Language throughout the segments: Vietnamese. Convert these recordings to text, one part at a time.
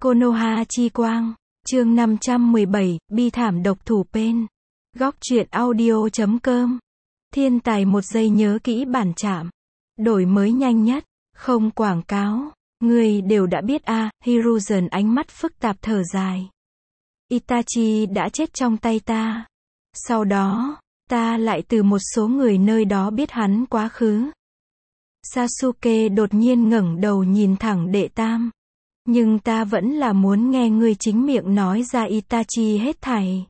Konoha chi quang, chương 517, bi thảm độc thủ Pain. Góc truyện audio.com. Thiên tài một giây nhớ kỹ bản trạm. Đổi mới nhanh nhất, không quảng cáo. Người đều đã biết Hiruzen ánh mắt phức tạp thở dài. Itachi đã chết trong tay ta. Sau đó, ta lại từ một số người nơi đó biết hắn quá khứ. Sasuke đột nhiên ngẩng đầu nhìn thẳng đệ tam. Nhưng ta vẫn là muốn nghe ngươi chính miệng nói ra Itachi hết thảy.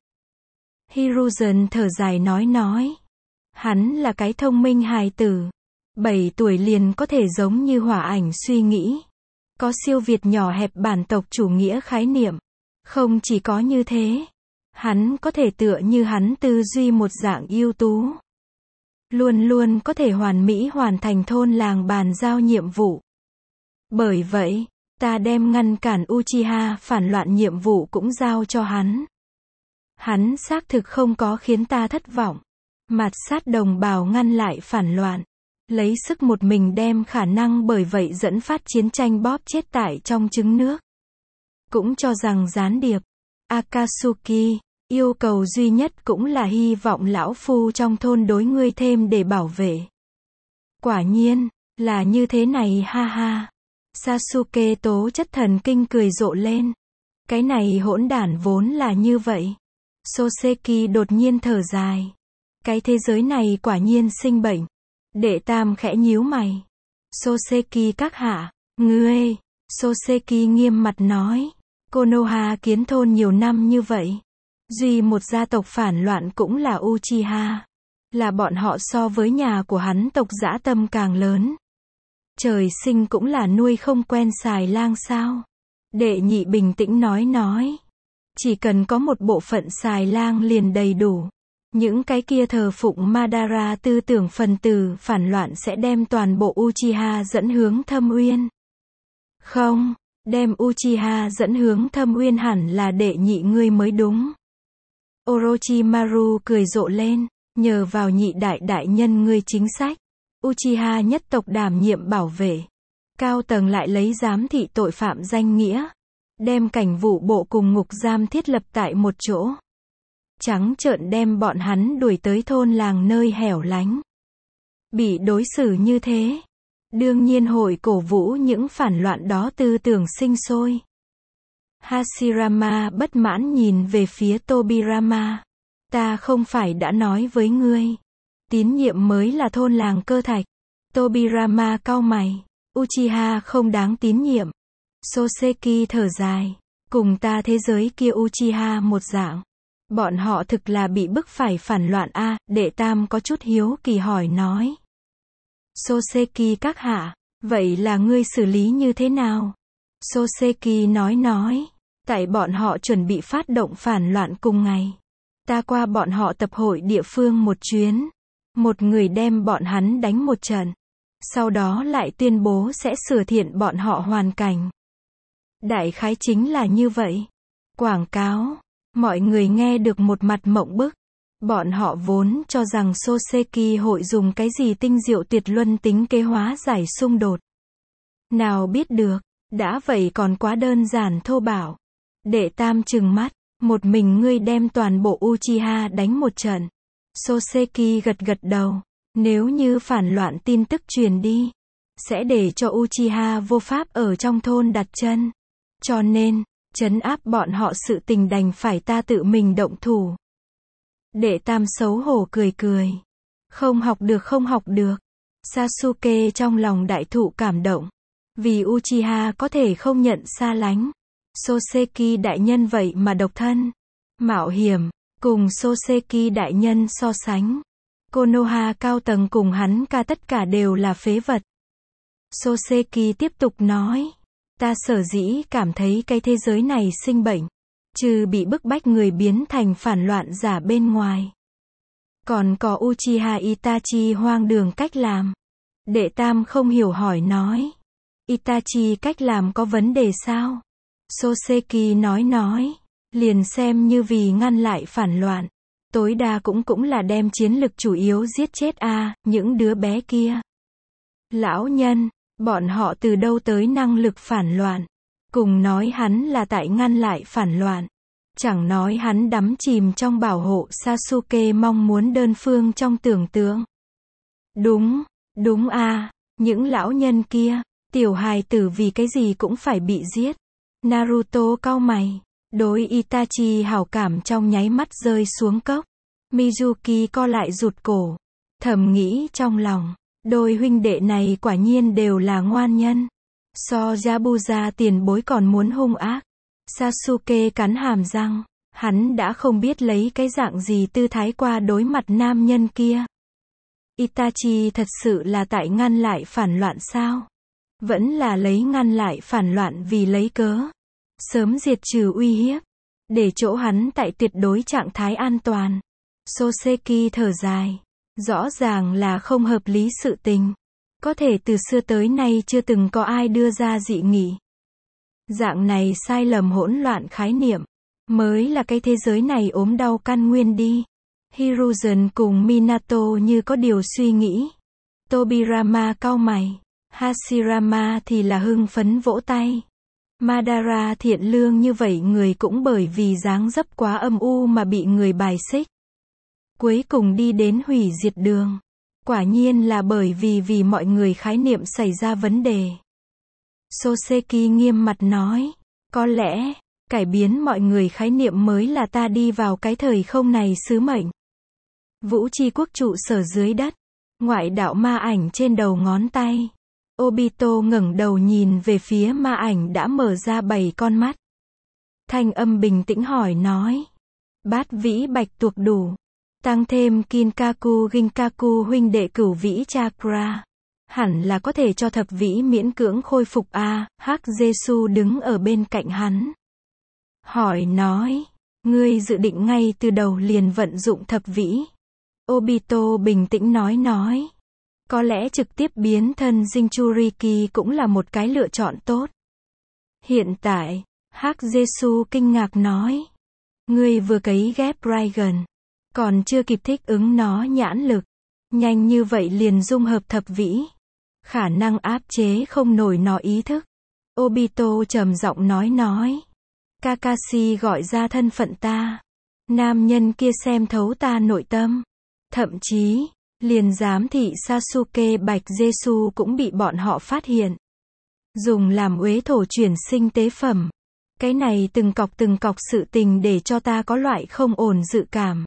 Hiruzen thở dài nói. Hắn là cái thông minh hài tử. 7 tuổi liền có thể giống như hỏa ảnh suy nghĩ. Có siêu việt nhỏ hẹp bản tộc chủ nghĩa khái niệm. Không chỉ có như thế. Hắn có thể tựa như hắn tư duy một dạng ưu tú. Luôn luôn có thể hoàn mỹ hoàn thành thôn làng bàn giao nhiệm vụ. Bởi vậy, ta đem ngăn cản Uchiha phản loạn nhiệm vụ cũng giao cho hắn. Hắn xác thực không có khiến ta thất vọng. Mạt sát đồng bào ngăn lại phản loạn. Lấy sức một mình đem khả năng bởi vậy dẫn phát chiến tranh bóp chết tại trong trứng nước. Cũng cho rằng gián điệp, Akatsuki, yêu cầu duy nhất cũng là hy vọng lão phu trong thôn đối ngươi thêm để bảo vệ. Quả nhiên, là như thế này ha ha. Sasuke tố chất thần kinh cười rộ lên. Cái này hỗn đản vốn là như vậy. Soseki đột nhiên thở dài. Cái thế giới này quả nhiên sinh bệnh. Đệ tam khẽ nhíu mày. Soseki các hạ, ngươi. Soseki nghiêm mặt nói. Konoha kiến thôn nhiều năm như vậy. Duy một gia tộc phản loạn cũng là Uchiha. Là bọn họ so với nhà của hắn tộc dã tâm càng lớn. Trời sinh cũng là nuôi không quen xài lang sao. Đệ nhị bình tĩnh nói. Chỉ cần có một bộ phận xài lang liền đầy đủ. Những cái kia thờ phụng Madara tư tưởng phần tử phản loạn sẽ đem toàn bộ Uchiha dẫn hướng Thâm Uyên. Không, đem Uchiha dẫn hướng Thâm Uyên hẳn là đệ nhị ngươi mới đúng. Orochimaru cười rộ lên, nhờ vào nhị đại nhân ngươi chính sách. Uchiha nhất tộc đảm nhiệm bảo vệ. Cao tầng lại lấy giám thị tội phạm danh nghĩa. Đem cảnh vụ bộ cùng ngục giam thiết lập tại một chỗ. Trắng trợn đem bọn hắn đuổi tới thôn làng nơi hẻo lánh. Bị đối xử như thế. Đương nhiên hội cổ vũ những phản loạn đó tư tưởng sinh sôi. Hashirama bất mãn nhìn về phía Tobirama. Ta không phải đã nói với ngươi. Tín nhiệm mới là thôn làng cơ thạch. Tobirama cau mày. Uchiha không đáng tín nhiệm. Soseki thở dài. Cùng ta thế giới kia Uchiha một dạng. Bọn họ thực là bị bức phải phản loạn đệ tam có chút hiếu kỳ hỏi nói. Soseki các hạ, vậy là ngươi xử lý như thế nào? Soseki nói. Tại bọn họ chuẩn bị phát động phản loạn cùng ngày. Ta qua bọn họ tập hội địa phương một chuyến. Một người đem bọn hắn đánh một trận. Sau đó lại tuyên bố sẽ sửa thiện bọn họ hoàn cảnh. Đại khái chính là như vậy. Quảng cáo. Mọi người nghe được một mặt mộng bức. Bọn họ vốn cho rằng Soseki hội dùng cái gì tinh diệu tuyệt luân tính kế hóa giải xung đột. Nào biết được, đã vậy còn quá đơn giản thô bạo. Đệ tam trừng mắt, một mình ngươi đem toàn bộ Uchiha đánh một trận. Soseki gật đầu, nếu như phản loạn tin tức truyền đi, sẽ để cho Uchiha vô pháp ở trong thôn đặt chân. Cho nên, trấn áp bọn họ sự tình đành phải ta tự mình động thủ. Đệ tam xấu hổ cười. Không học được. Sasuke trong lòng đại thụ cảm động. Vì Uchiha có thể không nhận xa lánh. Soseki đại nhân vậy mà độc thân. Mạo hiểm, cùng Soseki đại nhân so sánh. Konoha cao tầng cùng hắn tất cả đều là phế vật. Soseki tiếp tục nói. Ta sở dĩ cảm thấy cái thế giới này sinh bệnh. Trừ bị bức bách người biến thành phản loạn giả bên ngoài. Còn có Uchiha Itachi hoang đường cách làm. Đệ tam không hiểu hỏi nói. Itachi cách làm có vấn đề sao? Soseki nói. Liền xem như vì ngăn lại phản loạn. Tối đa cũng là đem chiến lực chủ yếu giết chết những đứa bé kia. Lão nhân. Bọn họ từ đâu tới năng lực phản loạn? Cùng nói hắn là tại ngăn lại phản loạn. Chẳng nói hắn đắm chìm trong bảo hộ Sasuke mong muốn đơn phương trong tưởng tượng. Đúng a, những lão nhân kia, tiểu hài tử vì cái gì cũng phải bị giết. Naruto cau mày, đối Itachi hảo cảm trong nháy mắt rơi xuống cốc. Mizuki co lại rụt cổ, thầm nghĩ trong lòng, đôi huynh đệ này quả nhiên đều là ngoan nhân. So Yabuza tiền bối còn muốn hung ác. Sasuke cắn hàm răng, hắn đã không biết lấy cái dạng gì tư thái qua đối mặt nam nhân kia. Itachi thật sự là tại ngăn lại phản loạn sao? Vẫn là lấy ngăn lại phản loạn vì lấy cớ sớm diệt trừ uy hiếp, để chỗ hắn tại tuyệt đối trạng thái an toàn. Soseki thở dài, rõ ràng là không hợp lý sự tình. Có thể từ xưa tới nay chưa từng có ai đưa ra dị nghị. Dạng này sai lầm hỗn loạn khái niệm, mới là cái thế giới này ốm đau căn nguyên đi. Hiruzen cùng Minato như có điều suy nghĩ. Tobirama cau mày. Hashirama thì là hưng phấn vỗ tay. Madara thiện lương như vậy người cũng bởi vì dáng dấp quá âm u mà bị người bài xích. Cuối cùng đi đến hủy diệt đường. Quả nhiên là bởi vì mọi người khái niệm xảy ra vấn đề. Soseki nghiêm mặt nói. Có lẽ, cải biến mọi người khái niệm mới là ta đi vào cái thời không này sứ mệnh. Vũ Chi quốc trụ sở dưới đất. Ngoại đạo ma ảnh trên đầu ngón tay. Obito ngẩng đầu nhìn về phía ma ảnh đã mở ra 7 con mắt. Thanh âm bình tĩnh hỏi nói. Bát vĩ bạch tuộc đủ. Tăng thêm Kinkaku Ginkaku huynh đệ cửu vĩ chakra. Hẳn là có thể cho thập vĩ miễn cưỡng khôi phục a. Hắc Jesu đứng ở bên cạnh hắn. Hỏi nói. Ngươi dự định ngay từ đầu liền vận dụng thập vĩ. Obito bình tĩnh nói. Có lẽ trực tiếp biến thân Jinchuriki cũng là một cái lựa chọn tốt. Hiện tại, Hắc Jesu kinh ngạc nói. Ngươi vừa cấy ghép Raigan. Còn chưa kịp thích ứng nó nhãn lực. Nhanh như vậy liền dung hợp thập vĩ. Khả năng áp chế không nổi nó ý thức. Obito trầm giọng nói. Kakashi gọi ra thân phận ta. Nam nhân kia xem thấu ta nội tâm. Thậm chí, liền giám thị Sasuke Bạch Jesu cũng bị bọn họ phát hiện. Dùng làm uế thổ chuyển sinh tế phẩm. Cái này từng cọc sự tình để cho ta có loại không ổn dự cảm.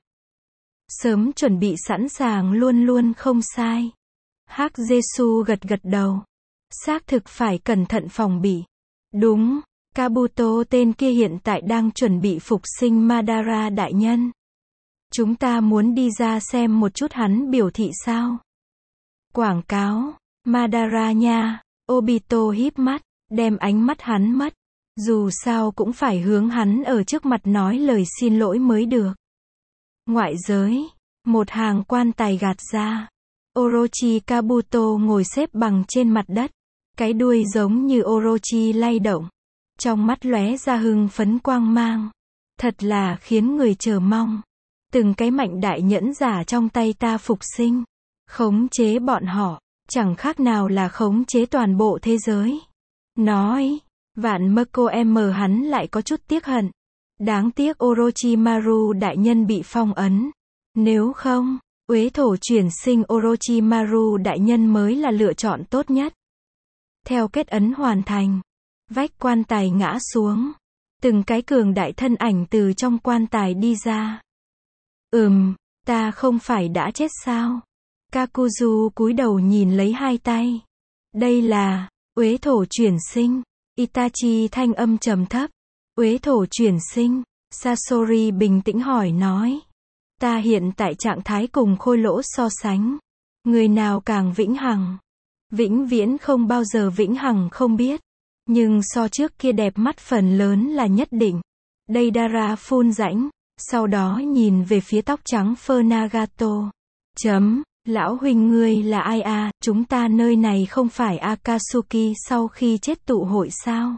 Sớm chuẩn bị sẵn sàng luôn không sai. Hắc Jesu gật đầu. Xác thực phải cẩn thận phòng bị. Đúng, Kabuto tên kia hiện tại đang chuẩn bị phục sinh Madara đại nhân. Chúng ta muốn đi ra xem một chút hắn biểu thị sao. Quảng cáo, Madara nha. Obito híp mắt, đem ánh mắt hắn mất. Dù sao cũng phải hướng hắn ở trước mặt nói lời xin lỗi mới được. Ngoại giới, một hàng quan tài gạt ra. Orochi Kabuto ngồi xếp bằng trên mặt đất. Cái đuôi giống như Orochi lay động. Trong mắt lóe ra hưng phấn quang mang. Thật là khiến người chờ mong. Từng cái mạnh đại nhẫn giả trong tay ta phục sinh. Khống chế bọn họ, chẳng khác nào là khống chế toàn bộ thế giới. Nói, vạn Mako hắn lại có chút tiếc hận. Đáng tiếc Orochimaru đại nhân bị phong ấn. Nếu không, uế thổ chuyển sinh Orochimaru đại nhân mới là lựa chọn tốt nhất. Theo kết ấn hoàn thành, vách quan tài ngã xuống. Từng cái cường đại thân ảnh từ trong quan tài đi ra. Ta không phải đã chết sao? Kakuzu cúi đầu nhìn lấy hai tay. Đây là uế thổ chuyển sinh. Itachi thanh âm trầm thấp. Uế thổ chuyển sinh. Sasori bình tĩnh hỏi nói. Ta hiện tại trạng thái cùng khôi lỗ so sánh. Người nào càng vĩnh hằng? Vĩnh viễn không bao giờ vĩnh hằng không biết. Nhưng so trước kia đẹp mắt phần lớn là nhất định. Deidara phun rãnh. Sau đó nhìn về phía tóc trắng phơ Nagato. Lão huynh ngươi là ai à, chúng ta nơi này không phải Akatsuki sau khi chết tụ hội sao?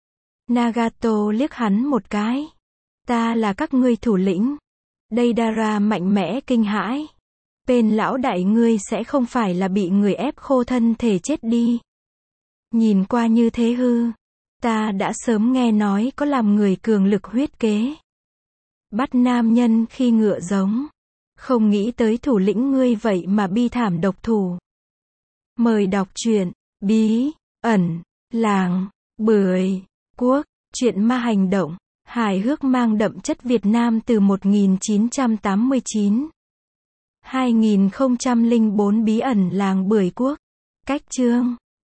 Nagato liếc hắn một cái. Ta là các ngươi thủ lĩnh. Deidara mạnh mẽ kinh hãi. Bên lão đại ngươi sẽ không phải là bị người ép khô thân thể chết đi. Nhìn qua như thế hư. Ta đã sớm nghe nói có làm người cường lực huyết kế. Bắt nam nhân khi ngựa giống. Không nghĩ tới thủ lĩnh ngươi vậy mà bi thảm độc thủ. Mời đọc truyện Bí ẩn làng Bưởi Quốc, truyện ma hành động, hài hước mang đậm chất Việt Nam từ 1989. 2004 Bí ẩn làng Bưởi Quốc. Cách chương